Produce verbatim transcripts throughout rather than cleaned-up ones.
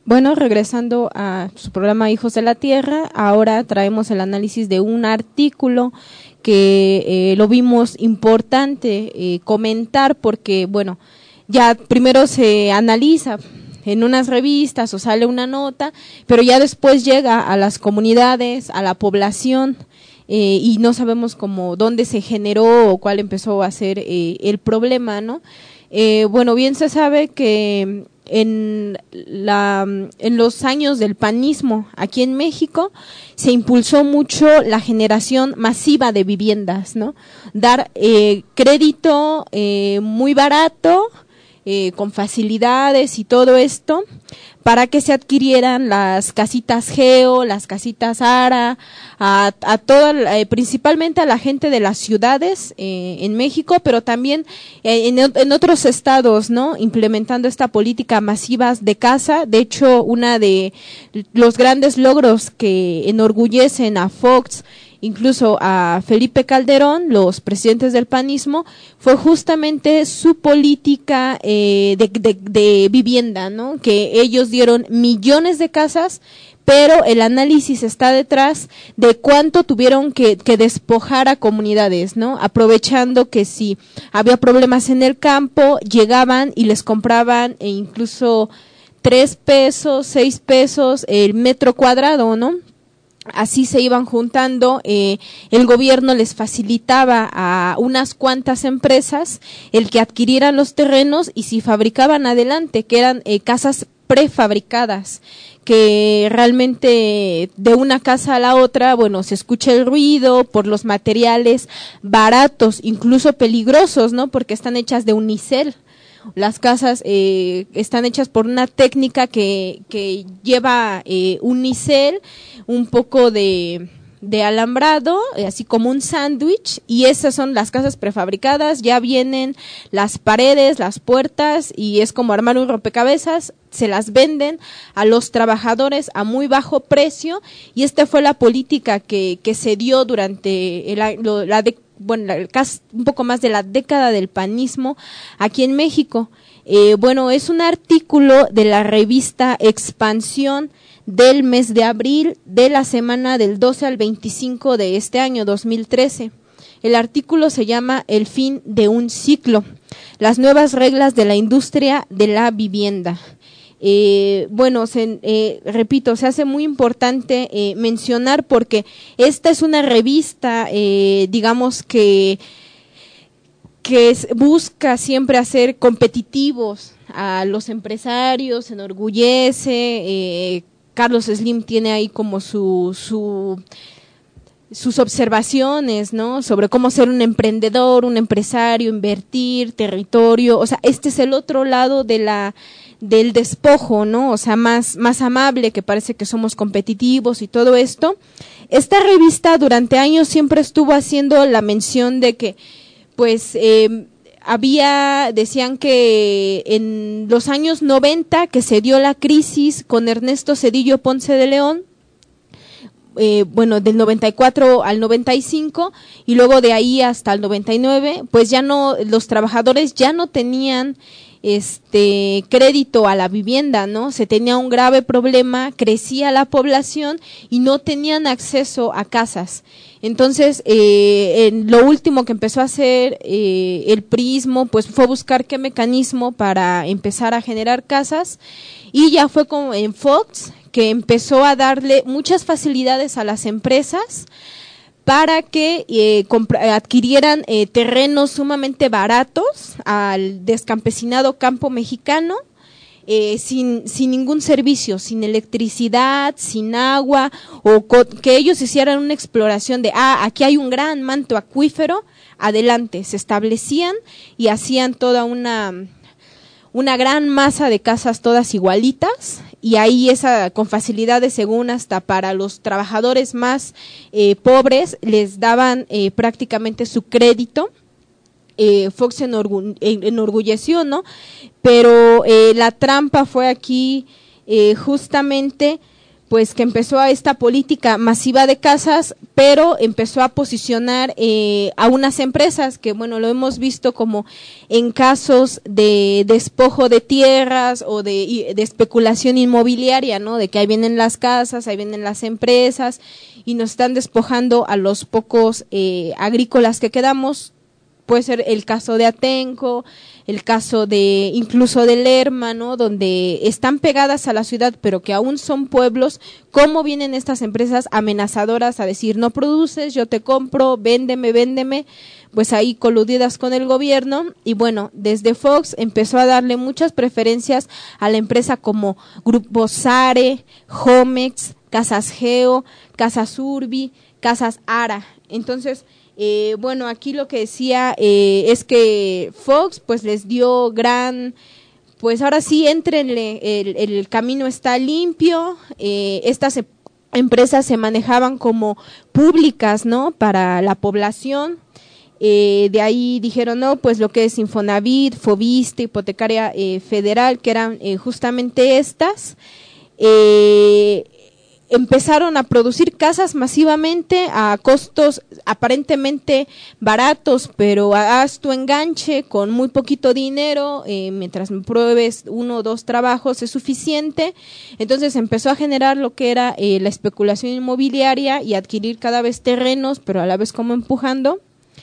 Bueno, regresando a su programa Hijos de la Tierra, ahora traemos el análisis de un artículo que eh, lo vimos importante eh, comentar porque, bueno, ya primero se analiza en unas revistas o sale una nota, pero ya después llega a las comunidades, a la población, eh, y no sabemos cómo, dónde se generó o cuál empezó a ser eh, el problema, ¿no? Eh, bueno, bien se sabe que en la en los años del panismo aquí en México se impulsó mucho la generación masiva de viviendas, ¿no? Dar eh, crédito eh, muy barato, eh, con facilidades y todo esto, para que se adquirieran las casitas Geo, las casitas Ara, a, a toda, eh, principalmente a la gente de las ciudades eh, en México, pero también eh, en, en otros estados, ¿no? Implementando esta política masiva de casa. De hecho, una de los grandes logros que enorgullecen a Fox, incluso a Felipe Calderón, los presidentes del panismo, fue justamente su política eh, de, de, de vivienda, ¿no? Que ellos dieron millones de casas, pero el análisis está detrás de cuánto tuvieron que, que despojar a comunidades, ¿no? Aprovechando que si había problemas en el campo, llegaban y les compraban e incluso tres pesos, seis pesos el metro cuadrado, ¿no? Así se iban juntando, eh, el gobierno les facilitaba a unas cuantas empresas el que adquirieran los terrenos y si fabricaban adelante, que eran eh, casas prefabricadas, que realmente de una casa a la otra, bueno, se escucha el ruido por los materiales baratos, incluso peligrosos, ¿no? Porque están hechas de unicel. Las casas eh, están hechas por una técnica que, que lleva eh, unicel, un poco de, de alambrado, eh, así como un sándwich, y esas son las casas prefabricadas, ya vienen las paredes, las puertas, y es como armar un rompecabezas, se las venden a los trabajadores a muy bajo precio, y esta fue la política que, que se dio durante el, lo, la de, bueno, casi un poco más de la década del panismo aquí en México. Eh, bueno, es un artículo de la revista Expansión del mes de abril de la semana del doce al veinticinco de este año dos mil trece. El artículo se llama El fin de un ciclo, las nuevas reglas de la industria de la vivienda. Eh, bueno, se, eh, repito, se hace muy importante eh, mencionar porque esta es una revista, eh, digamos que, que es, busca siempre hacer competitivos a los empresarios, se enorgullece, eh, Carlos Slim tiene ahí como su, su sus observaciones, ¿no? Sobre cómo ser un emprendedor, un empresario, invertir, territorio, o sea, este es el otro lado de la del despojo, ¿no? O sea, más más amable, que parece que somos competitivos y todo esto. Esta revista durante años siempre estuvo haciendo la mención de que, pues, eh, había, decían que en los años noventa que se dio la crisis con Ernesto Zedillo Ponce de León, Eh, bueno, del noventa y cuatro al noventa y cinco y luego de ahí hasta el noventa y nueve, pues ya no, los trabajadores ya no tenían este crédito a la vivienda, ¿no? Se tenía un grave problema, crecía la población y no tenían acceso a casas. Entonces, eh, en lo último que empezó a hacer eh, el priismo, pues fue buscar qué mecanismo para empezar a generar casas, y ya fue como en Fox que empezó a darle muchas facilidades a las empresas para que eh, adquirieran eh, terrenos sumamente baratos al descampesinado campo mexicano, eh, sin, sin ningún servicio, sin electricidad, sin agua, o que ellos hicieran una exploración de, ah, aquí hay un gran manto acuífero, adelante, se establecían y hacían toda una, una gran masa de casas todas igualitas, y ahí esa con facilidades, según hasta para los trabajadores más eh, pobres les daban eh, prácticamente su crédito. eh, Fox se enorgu enorgulleció, ¿no? Pero eh, la trampa fue aquí eh, justamente pues que empezó a esta política masiva de casas, pero empezó a posicionar eh, a unas empresas que, bueno, lo hemos visto como en casos de despojo de tierras o de, de especulación inmobiliaria, ¿no? De que ahí vienen las casas, ahí vienen las empresas y nos están despojando a los pocos eh, agrícolas que quedamos. Puede ser el caso de Atenco, el caso de incluso de Lerma, ¿no? Donde están pegadas a la ciudad, pero que aún son pueblos. ¿Cómo vienen estas empresas amenazadoras a decir, no produces, yo te compro, véndeme, véndeme? Pues ahí coludidas con el gobierno. Y bueno, desde Fox empezó a darle muchas preferencias a la empresa como Grupo Sare, Homex, Casas Geo, Casas Urbi, Casas Ara. Entonces, Eh, bueno, aquí lo que decía eh, es que Fox pues les dio gran, pues ahora sí, éntrenle, el, el camino está limpio, eh, estas e- empresas se manejaban como públicas, ¿no? Para la población, eh, de ahí dijeron, no, pues lo que es Infonavit, Foviste, Hipotecaria eh, Federal, que eran eh, justamente estas, eh, empezaron a producir casas masivamente a costos aparentemente baratos, pero haz tu enganche con muy poquito dinero, eh, mientras me pruebes uno o dos trabajos es suficiente. Entonces empezó a generar lo que era eh, la especulación inmobiliaria y adquirir cada vez terrenos, pero a la vez como empujando.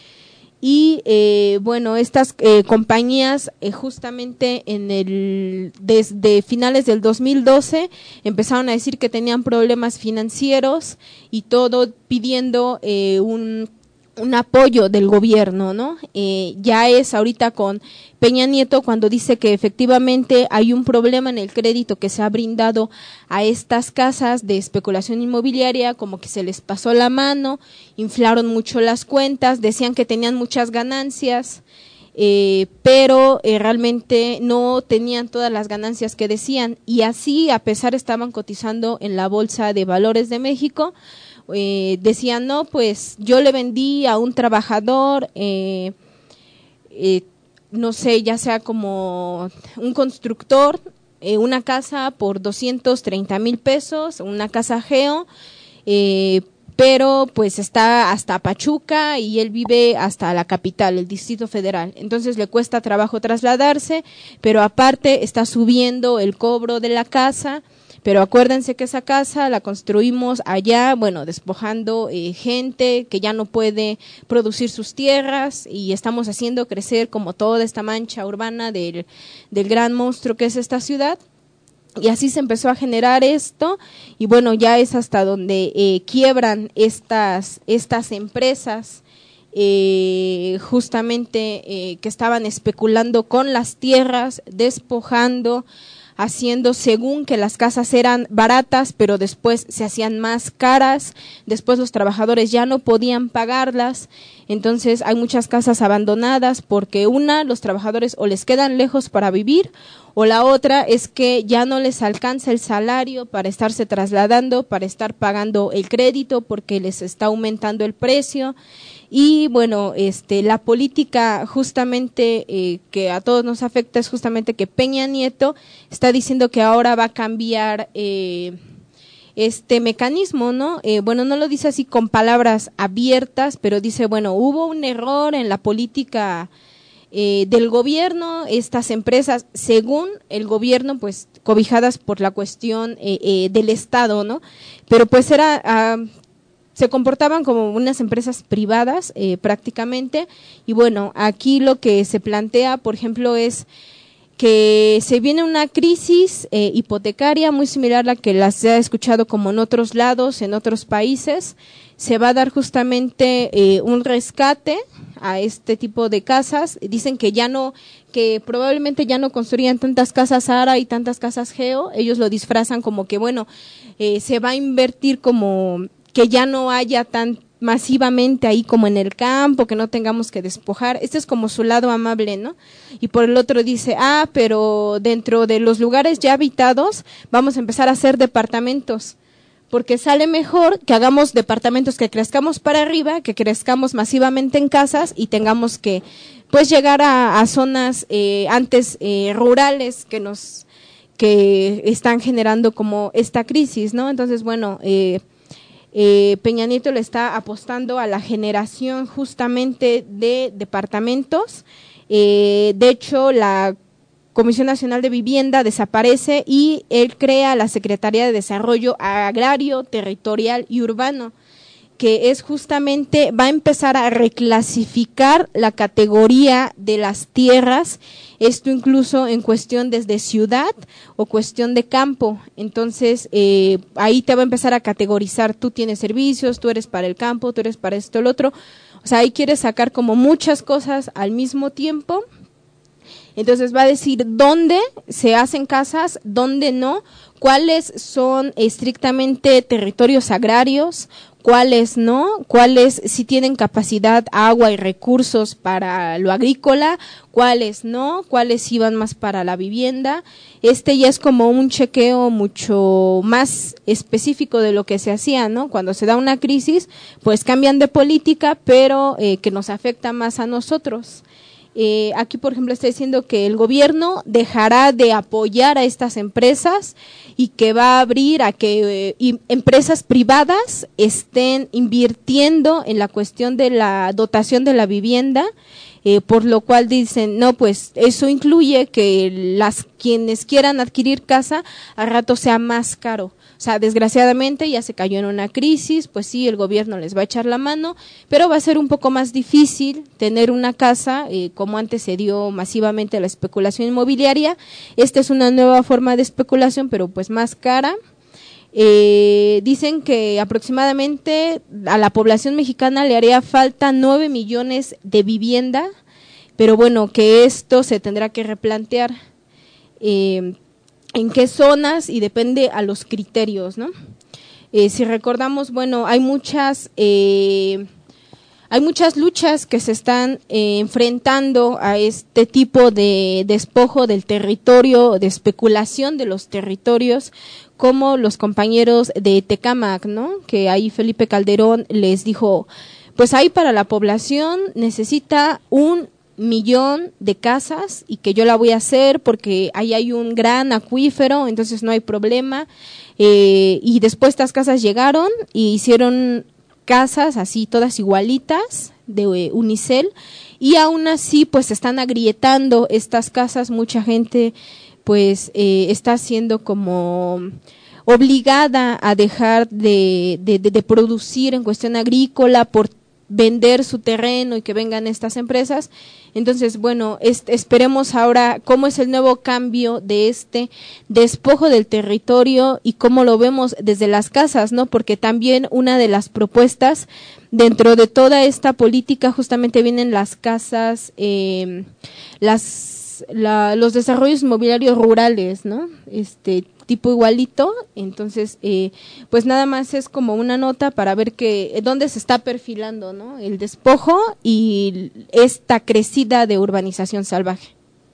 Y eh, bueno, estas eh, compañías eh, justamente en el desde finales del dos mil doce empezaron a decir que tenían problemas financieros y todo pidiendo eh, un un apoyo del gobierno, ¿no? Eh, ya es ahorita con Peña Nieto cuando dice que efectivamente hay un problema en el crédito que se ha brindado a estas casas de especulación inmobiliaria, como que se les pasó la mano, inflaron mucho las cuentas, decían que tenían muchas ganancias, eh, pero eh, realmente no tenían todas las ganancias que decían, y así, a pesar estaban cotizando en la Bolsa de Valores de México. Eh, decían, no, pues yo le vendí a un trabajador, eh, eh, no sé, ya sea como un constructor, eh, una casa por doscientos treinta mil pesos, una casa Geo, eh, pero pues está hasta Pachuca y él vive hasta la capital, el Distrito Federal. Entonces le cuesta trabajo trasladarse, pero aparte está subiendo el cobro de la casa. Pero acuérdense que esa casa la construimos allá, bueno, despojando eh, gente que ya no puede producir sus tierras y estamos haciendo crecer como toda esta mancha urbana del, del gran monstruo que es esta ciudad. Y así se empezó a generar esto y bueno, ya es hasta donde eh, quiebran estas, estas empresas eh, justamente eh, que estaban especulando con las tierras, despojando, haciendo según que las casas eran baratas, pero después se hacían más caras, después los trabajadores ya no podían pagarlas, entonces hay muchas casas abandonadas porque una, los trabajadores o les quedan lejos para vivir, o la otra es que ya no les alcanza el salario para estarse trasladando, para estar pagando el crédito porque les está aumentando el precio. Y bueno, este, la política justamente eh, que a todos nos afecta es justamente que Peña Nieto está diciendo que ahora va a cambiar eh, este mecanismo, ¿no? Eh, bueno, no lo dice así con palabras abiertas, pero dice, bueno, hubo un error en la política eh, del gobierno, estas empresas, según el gobierno, pues cobijadas por la cuestión eh, eh, del Estado, ¿no? Pero pues era... Uh, se comportaban como unas empresas privadas eh, prácticamente y bueno, aquí lo que se plantea, por ejemplo, es que se viene una crisis eh, hipotecaria muy similar a la que las se ha escuchado como en otros lados, en otros países. Se va a dar justamente eh, un rescate a este tipo de casas. Dicen que ya no, que probablemente ya no construyan tantas casas Ara y tantas casas Geo. Ellos lo disfrazan como que, bueno, eh, se va a invertir como que ya no haya tan masivamente ahí como en el campo, que no tengamos que despojar. Este es como su lado amable, ¿no? Y por el otro dice, ah, pero dentro de los lugares ya habitados vamos a empezar a hacer departamentos, porque sale mejor que hagamos departamentos, que crezcamos para arriba, que crezcamos masivamente en casas y tengamos que pues llegar a, a zonas eh, antes eh, rurales que nos que están generando como esta crisis, ¿no? Entonces, bueno, eh, eh, Peña Nieto le está apostando a la generación justamente de departamentos. Eh, de hecho, la Comisión Nacional de Vivienda desaparece y él crea la Secretaría de Desarrollo Agrario, Territorial y Urbano, que es justamente, va a empezar a reclasificar la categoría de las tierras, esto incluso en cuestión desde ciudad o cuestión de campo. Entonces, eh, ahí te va a empezar a categorizar, tú tienes servicios, tú eres para el campo, tú eres para esto, el otro. O sea, ahí quieres sacar como muchas cosas al mismo tiempo. Entonces va a decir dónde se hacen casas, dónde no, cuáles son estrictamente territorios agrarios, cuáles no, cuáles sí tienen capacidad, agua y recursos para lo agrícola, cuáles no, cuáles iban más para la vivienda. Este ya es como un chequeo mucho más específico de lo que se hacía, ¿no? Cuando se da una crisis, pues cambian de política, pero eh, que nos afecta más a nosotros. Eh, aquí, por ejemplo, está diciendo que el gobierno dejará de apoyar a estas empresas y que va a abrir a que eh, empresas privadas estén invirtiendo en la cuestión de la dotación de la vivienda, eh, por lo cual dicen, no, pues eso incluye que las quienes quieran adquirir casa a rato sea más caro. O sea, desgraciadamente ya se cayó en una crisis, pues sí, el gobierno les va a echar la mano, pero va a ser un poco más difícil tener una casa, eh, como antes se dio masivamente la especulación inmobiliaria. Esta es una nueva forma de especulación, pero pues más cara. Eh, dicen que aproximadamente a la población mexicana le haría falta nueve millones de vivienda, pero bueno, que esto se tendrá que replantear. Eh, en qué zonas y depende a los criterios, ¿no? Eh, si recordamos, bueno, hay muchas eh, hay muchas luchas que se están eh, enfrentando a este tipo de despojo del territorio, de especulación de los territorios, como los compañeros de Tecámac, ¿no? Que ahí Felipe Calderón les dijo, pues ahí para la población necesita un millón de casas y que yo la voy a hacer porque ahí hay un gran acuífero, entonces no hay problema. Eh, y después estas casas llegaron y hicieron casas así todas igualitas de eh, unicel, y aún así pues se están agrietando estas casas. Mucha gente pues eh, está siendo como obligada a dejar de, de, de, de producir en cuestión agrícola por vender su terreno y que vengan estas empresas. Entonces, bueno, este, esperemos ahora cómo es el nuevo cambio de este despojo del territorio y cómo lo vemos desde las casas, ¿no? Porque también una de las propuestas dentro de toda esta política justamente vienen las casas, eh, las, la, los desarrollos inmobiliarios rurales, ¿no? Este tipo igualito. Entonces eh, pues nada más es como una nota para ver que dónde se está perfilando, ¿no? El despojo y esta crecida de urbanización salvaje.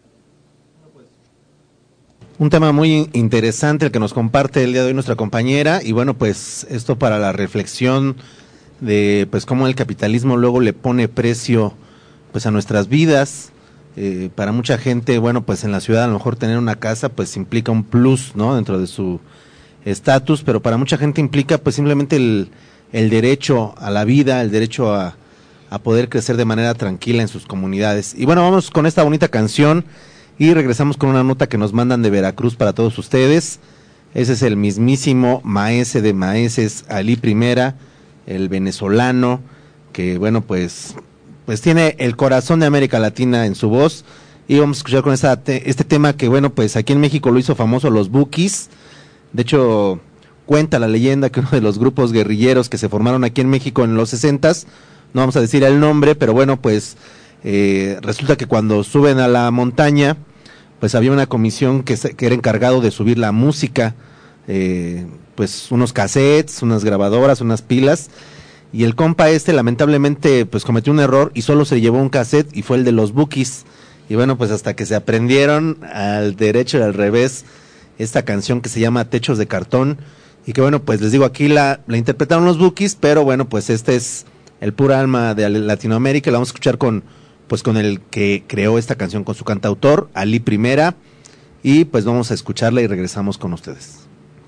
Un tema muy interesante el que nos comparte el día de hoy nuestra compañera, y bueno, pues esto para la reflexión de pues cómo el capitalismo luego le pone precio pues a nuestras vidas. Eh, para mucha gente, bueno, pues en la ciudad a lo mejor tener una casa pues implica un plus, ¿no? Dentro de su estatus, pero para mucha gente implica pues simplemente el, el derecho a la vida, el derecho a, a poder crecer de manera tranquila en sus comunidades. Y bueno, vamos con esta bonita canción y regresamos con una nota que nos mandan de Veracruz para todos ustedes. Ese es el mismísimo maese de maeses, Ali Primera, el venezolano, que bueno, pues... pues tiene el corazón de América Latina en su voz, y vamos a escuchar con esta te, este tema que bueno, pues aquí en México lo hizo famoso los Bukis. De hecho, cuenta la leyenda que uno de los grupos guerrilleros que se formaron aquí en México en los sesentas, no vamos a decir el nombre, pero bueno, pues eh, resulta que cuando suben a la montaña, pues había una comisión que, se, que era encargado de subir la música, eh, pues unos cassettes, unas grabadoras, unas pilas. Y el compa este lamentablemente pues cometió un error y solo se llevó un cassette, y fue el de los Bukis. Y bueno, pues hasta que se aprendieron al derecho y al revés esta canción que se llama Techos de Cartón, y que bueno, pues les digo, aquí la, la interpretaron los Bukis, pero bueno, pues este es el pura alma de Latinoamérica. La vamos a escuchar con pues con el que creó esta canción, con su cantautor, Ali Primera. y pues vamos a escucharla y regresamos con ustedes.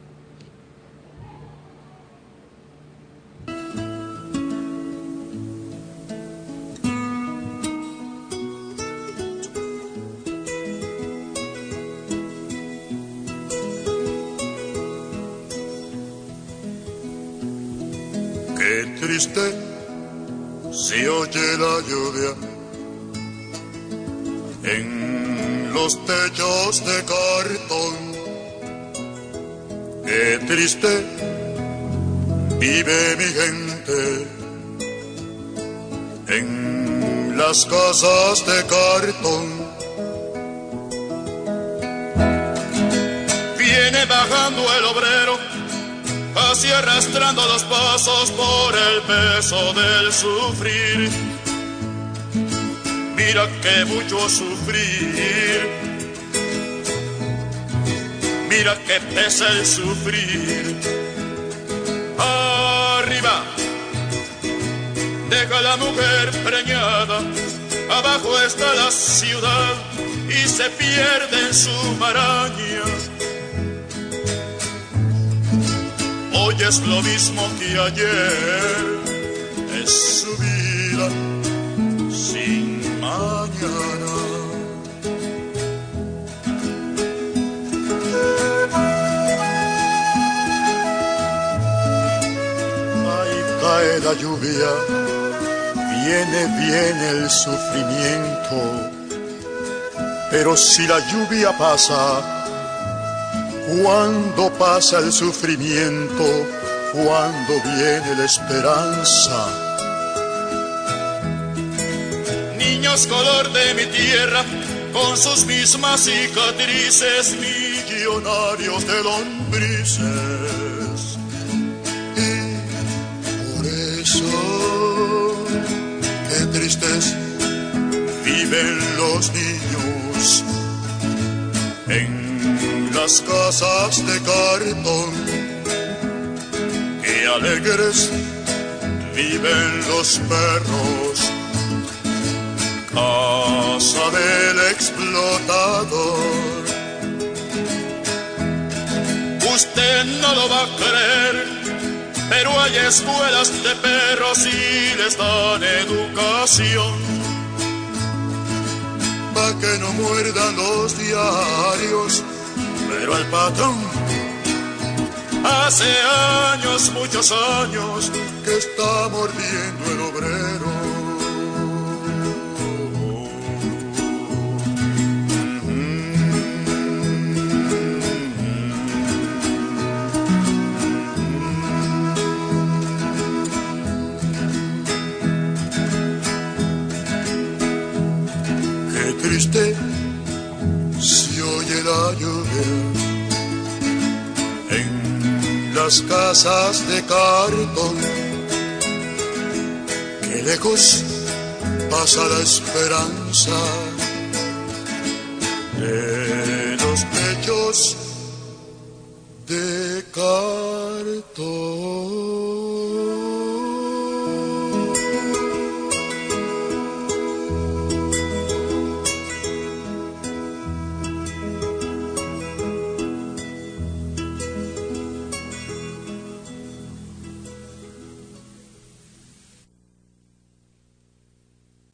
Qué triste se oye la lluvia en los techos de cartón. Qué triste vive mi gente en las casas de cartón. Viene bajando el obrero, casi arrastrando los pasos por el peso del sufrir. Mira que mucho sufrir, mira que pesa el sufrir. Arriba deja la mujer preñada, abajo está la ciudad y se pierde en su maraña. Hoy es lo mismo que ayer, es su vida sin mañana. Ahí cae la lluvia, viene, viene el sufrimiento, pero si la lluvia pasa, cuando pasa el sufrimiento, cuando viene la esperanza. Niños color de mi tierra, con sus mismas cicatrices, millonarios de lombrices. Y por eso, qué tristes viven los niños en las casas de cartón. Qué alegres viven los perros, casa del explotador. Usted no lo va a creer, pero hay escuelas de perros y les dan educación, pa' que no muerdan los diarios. Pero el patrón, hace años, muchos años, que está mordiendo el obrero. Qué triste se oye la lluvia en las casas de cartón. Qué lejos pasa la esperanza de los techos de cartón.